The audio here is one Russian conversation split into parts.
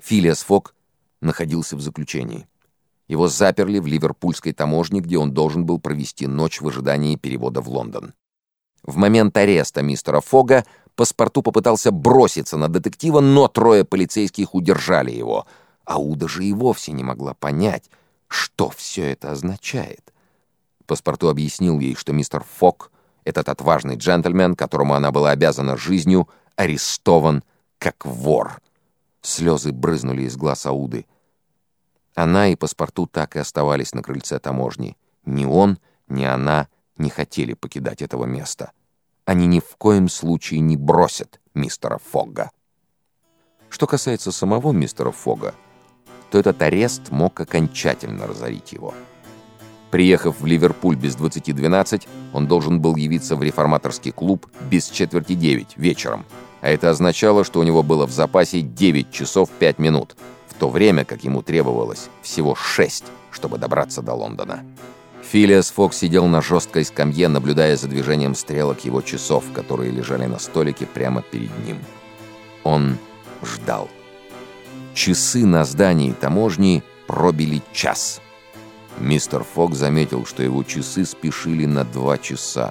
Филиас Фок находился в заключении. Его заперли в ливерпульской таможне, где он должен был провести ночь в ожидании перевода в Лондон. В момент ареста мистера Фога паспорту попытался броситься на детектива, но 3 полицейских удержали его. Ауда же и вовсе не могла понять, что все это означает. Паспорту объяснил ей, что мистер Фог, этот отважный джентльмен, которому она была обязана жизнью, арестован как вор. Слезы брызнули из глаз Ауды. Она и паспорту так и оставались на крыльце таможни. Ни он, ни она не хотели покидать этого места. Они ни в коем случае не бросят мистера Фога. Что касается самого мистера Фога, то этот арест мог окончательно разорить его. Приехав в Ливерпуль без 20:12, он должен был явиться в реформаторский клуб без 8:45 вечером, а это означало, что у него было в запасе 9 часов 5 минут, в то время как ему требовалось всего 6, чтобы добраться до Лондона. Филиас Фок сидел на жесткой скамье, наблюдая за движением стрелок его часов, которые лежали на столике прямо перед ним. Он ждал. Часы на здании таможни пробили час. Мистер Фок заметил, что его часы спешили на 2 часа.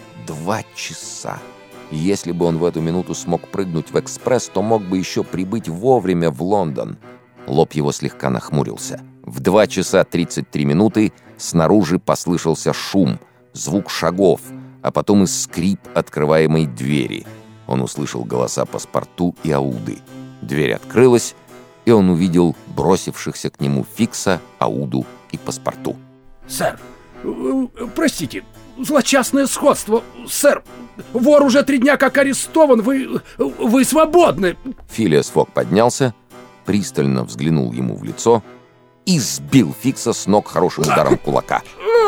2 часа! Если бы он в эту минуту смог прыгнуть в экспресс, то мог бы еще прибыть вовремя в Лондон. Лоб его слегка нахмурился. В 2 часа 33 минуты снаружи послышался шум, звук шагов, а потом и скрип открываемой двери. Он услышал голоса паспорту и Ауды. Дверь открылась, и он увидел бросившихся к нему Фикса, Ауду и паспорту. «Сэр, простите, злочастное сходство. Сэр, вор уже 3 дня как арестован. Вы свободны!» Филиас Фок поднялся, пристально взглянул ему в лицо и сбил Фикса с ног хорошим ударом кулака.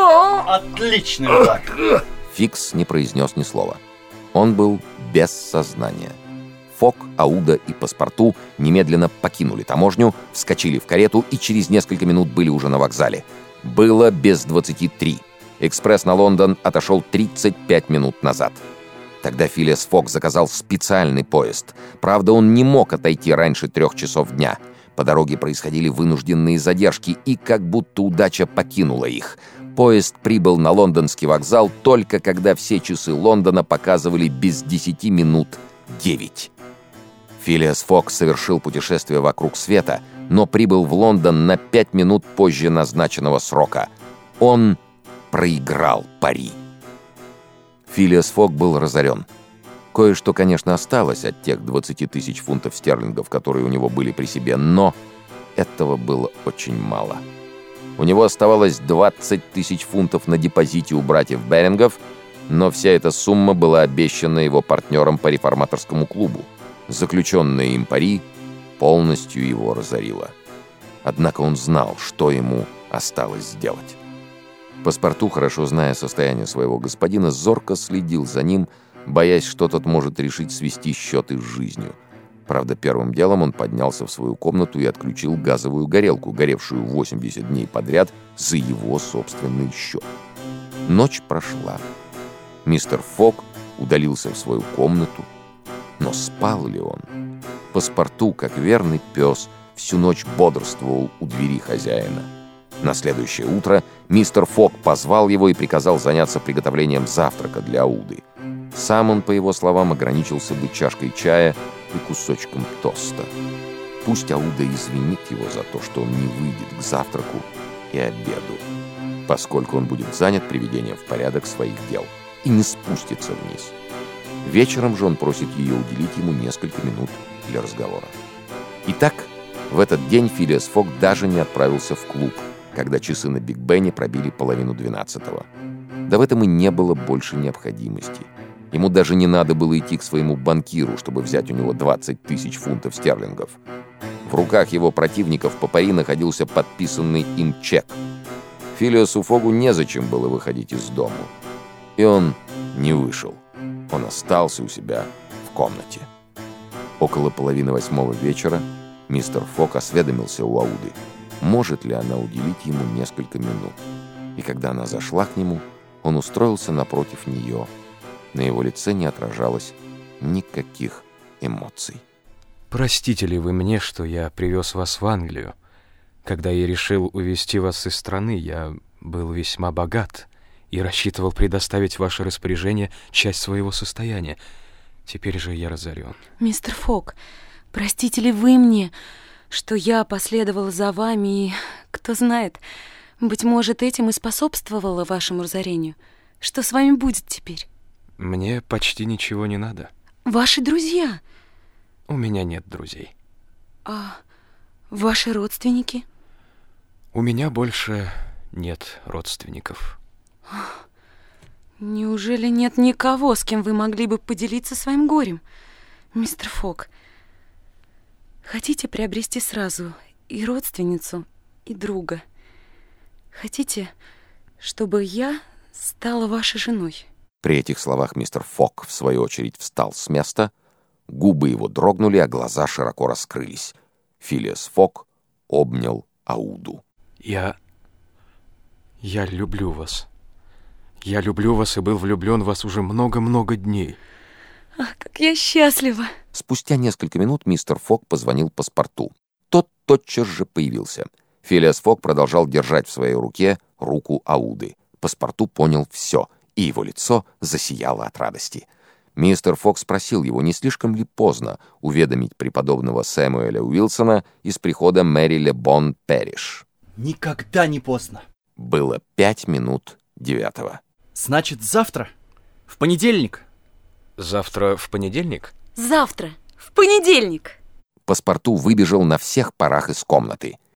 Отличный удар! Фикс не произнес ни слова. Он был без сознания. Фок, Ауда и паспорту немедленно покинули таможню, вскочили в карету и через несколько минут были уже на вокзале. Было без 23. Экспресс на Лондон отошел 35 минут назад. Тогда Филиас Фок заказал специальный поезд. Правда, он не мог отойти раньше 3 часов дня. По дороге происходили вынужденные задержки, и как будто удача покинула их. Поезд прибыл на лондонский вокзал только когда все часы Лондона показывали без 10 минут 9. Филиас Фок совершил путешествие вокруг света, но прибыл в Лондон на 5 минут позже назначенного срока. Он проиграл пари. Филиас Фок был разорен. Кое-что, конечно, осталось от тех 20 тысяч фунтов стерлингов, которые у него были при себе, но этого было очень мало. У него оставалось 20 тысяч фунтов на депозите у братьев Берингов, но вся эта сумма была обещана его партнерам по реформаторскому клубу. Заключенное им пари полностью его разорило. Однако он знал, что ему осталось сделать. Паспорту, хорошо зная состояние своего господина, зорко следил за ним, боясь, что тот может решить свести счеты с жизнью. Правда, первым делом он поднялся в свою комнату и отключил газовую горелку, горевшую 80 дней подряд за его собственный счет. Ночь прошла. Мистер Фок удалился в свою комнату. Но спал ли он? Паспорту, как верный пес, всю ночь бодрствовал у двери хозяина. На следующее утро мистер Фок позвал его и приказал заняться приготовлением завтрака для Ауды. Сам он, по его словам, ограничился бы чашкой чая и кусочком тоста. Пусть Ауда извинит его за то, что он не выйдет к завтраку и обеду, поскольку он будет занят приведением в порядок своих дел и не спустится вниз. Вечером же он просит ее уделить ему несколько минут для разговора. Итак, в этот день Филиас Фок даже не отправился в клуб, когда часы на Биг Бене пробили 11:30. Да в этом и не было больше необходимости. Ему даже не надо было идти к своему банкиру, чтобы взять у него 20 тысяч фунтов стерлингов. В руках его противников по пари находился подписанный им чек. Филиасу Фогу незачем было выходить из дому. И он не вышел. Он остался у себя в комнате. Около 7:30 вечера мистер Фок осведомился у Ауды, может ли она уделить ему несколько минут. И когда она зашла к нему, он устроился напротив нее. На его лице не отражалось никаких эмоций. Простите ли вы мне, что я привез вас в Англию? Когда я решил увезти вас из страны, я был весьма богат и рассчитывал предоставить в ваше распоряжение часть своего состояния. Теперь же я разорен. Мистер Фок, простите ли вы мне, что я последовала за вами и, кто знает, быть может, этим и способствовала вашему разорению? Что с вами будет теперь? Мне почти ничего не надо. Ваши друзья? У меня нет друзей. А ваши родственники? У меня больше нет родственников. Неужели нет никого, с кем вы могли бы поделиться своим горем? Мистер Фок, хотите приобрести сразу и родственницу, и друга? Хотите, чтобы я стала вашей женой? При этих словах мистер Фок, в свою очередь, встал с места, губы его дрогнули, а глаза широко раскрылись. Филиас Фок обнял Ауду. Я люблю вас. Я люблю вас и был влюблен в вас уже много-много дней. Ах, как я счастлива! Спустя несколько минут мистер Фок позвонил паспорту. Тот тотчас же появился. Филиас Фок продолжал держать в своей руке руку Ауды. Паспорту понял все, и его лицо засияло от радости. Мистер Фок спросил его, не слишком ли поздно уведомить преподобного Сэмуэля Уилсона из прихода Мэри Ле Бон Пэриш. Никогда не поздно. Было 9:05. Значит, завтра? В понедельник? Завтра в понедельник? Завтра, в понедельник! Паспорту выбежал на всех парах из комнаты.